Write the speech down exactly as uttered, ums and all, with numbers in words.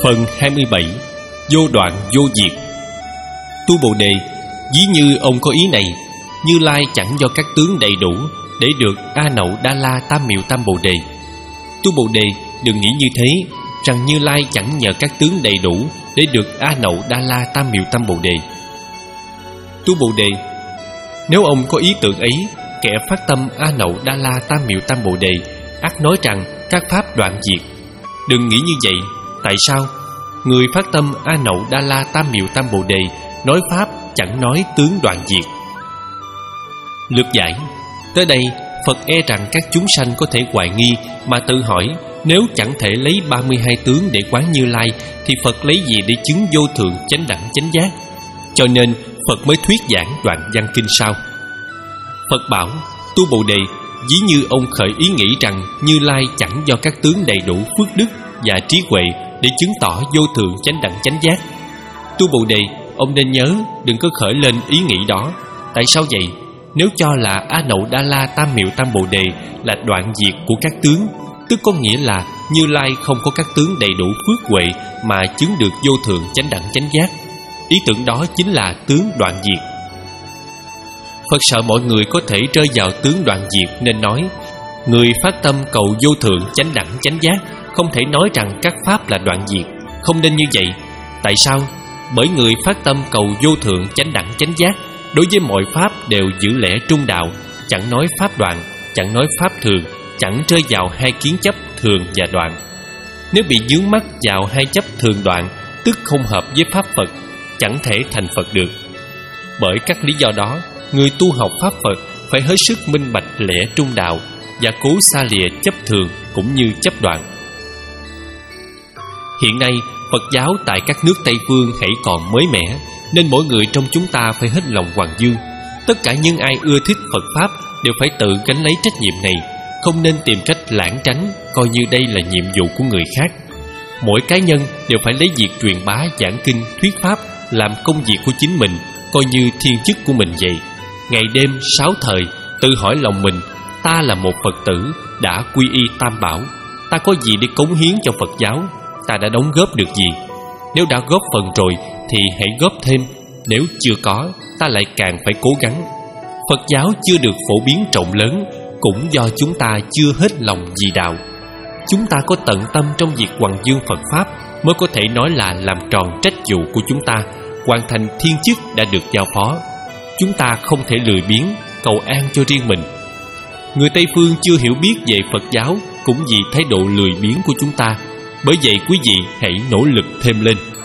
Phần hai mươi bảy. Vô đoạn vô diệt. Tu Bồ Đề, ví như ông có ý này, Như Lai chẳng do các tướng đầy đủ để được A Nậu Đa La Tam Miệu Tam Bồ Đề. Tu Bồ Đề, đừng nghĩ như thế, rằng Như Lai chẳng nhờ các tướng đầy đủ để được A Nậu Đa La Tam Miệu Tam Bồ Đề. Tu Bồ Đề, nếu ông có ý tưởng ấy, kẻ phát tâm A Nậu Đa La Tam Miệu Tam Bồ Đề ắt nói rằng các pháp đoạn diệt. Đừng nghĩ như vậy. Tại sao? Người phát tâm A Nậu Đa La Tam Miệu Tam Bồ Đề nói pháp chẳng nói tướng đoạn diệt. Lược giải. Tới đây, Phật e rằng các chúng sanh có thể hoài nghi mà tự hỏi, nếu chẳng thể lấy ba mươi hai tướng để quán Như Lai thì Phật lấy gì để chứng vô thượng chánh đẳng chánh giác? Cho nên Phật mới thuyết giảng đoạn văn kinh sau. Phật bảo: Tu Bồ Đề, ví như ông khởi ý nghĩ rằng Như Lai chẳng do các tướng đầy đủ phước đức và trí huệ để chứng tỏ vô thượng chánh đẳng chánh giác. Tu Bồ Đề, ông nên nhớ, đừng có khởi lên ý nghĩ đó. Tại sao vậy? Nếu cho là A Nậu Đa La Tam Miệu Tam Bồ Đề là đoạn diệt của các tướng, tức có nghĩa là Như Lai không có các tướng đầy đủ phước huệ mà chứng được vô thượng chánh đẳng chánh giác. Ý tưởng đó chính là tướng đoạn diệt. Phật sợ mọi người có thể rơi vào tướng đoạn diệt nên nói, người phát tâm cầu vô thượng chánh đẳng chánh giác không thể nói rằng các pháp là đoạn diệt. Không nên như vậy. Tại sao? Bởi người phát tâm cầu vô thượng chánh đẳng chánh giác đối với mọi pháp đều giữ lẽ trung đạo, chẳng nói pháp đoạn, chẳng nói pháp thường, chẳng rơi vào hai kiến chấp thường và đoạn. Nếu bị vướng mắc vào hai chấp thường đoạn, tức không hợp với pháp Phật, chẳng thể thành Phật được. Bởi các lý do đó, người tu học pháp Phật phải hết sức minh bạch lẽ trung đạo và cố xa lìa chấp thường cũng như chấp đoạn. Hiện nay, Phật giáo tại các nước Tây Phương hãy còn mới mẻ, nên mỗi người trong chúng ta phải hết lòng hoàng dương. Tất cả những ai ưa thích Phật Pháp đều phải tự gánh lấy trách nhiệm này, không nên tìm cách lảng tránh, coi như đây là nhiệm vụ của người khác. Mỗi cá nhân đều phải lấy việc truyền bá giảng kinh, thuyết Pháp làm công việc của chính mình, coi như thiên chức của mình vậy. Ngày đêm sáu thời tự hỏi lòng mình, ta là một Phật tử đã quy y Tam Bảo, ta có gì để cống hiến cho Phật giáo? Ta đã đóng góp được gì? Nếu đã góp phần rồi thì hãy góp thêm. Nếu chưa có, ta lại càng phải cố gắng. Phật giáo chưa được phổ biến rộng lớn cũng do chúng ta chưa hết lòng vì đạo. Chúng ta có tận tâm trong việc hoằng dương Phật Pháp mới có thể nói là làm tròn trách vụ của chúng ta, hoàn thành thiên chức đã được giao phó. Chúng ta không thể lười biếng cầu an cho riêng mình. Người Tây Phương chưa hiểu biết về Phật giáo cũng vì thái độ lười biếng của chúng ta. Bởi vậy quý vị hãy nỗ lực thêm lên.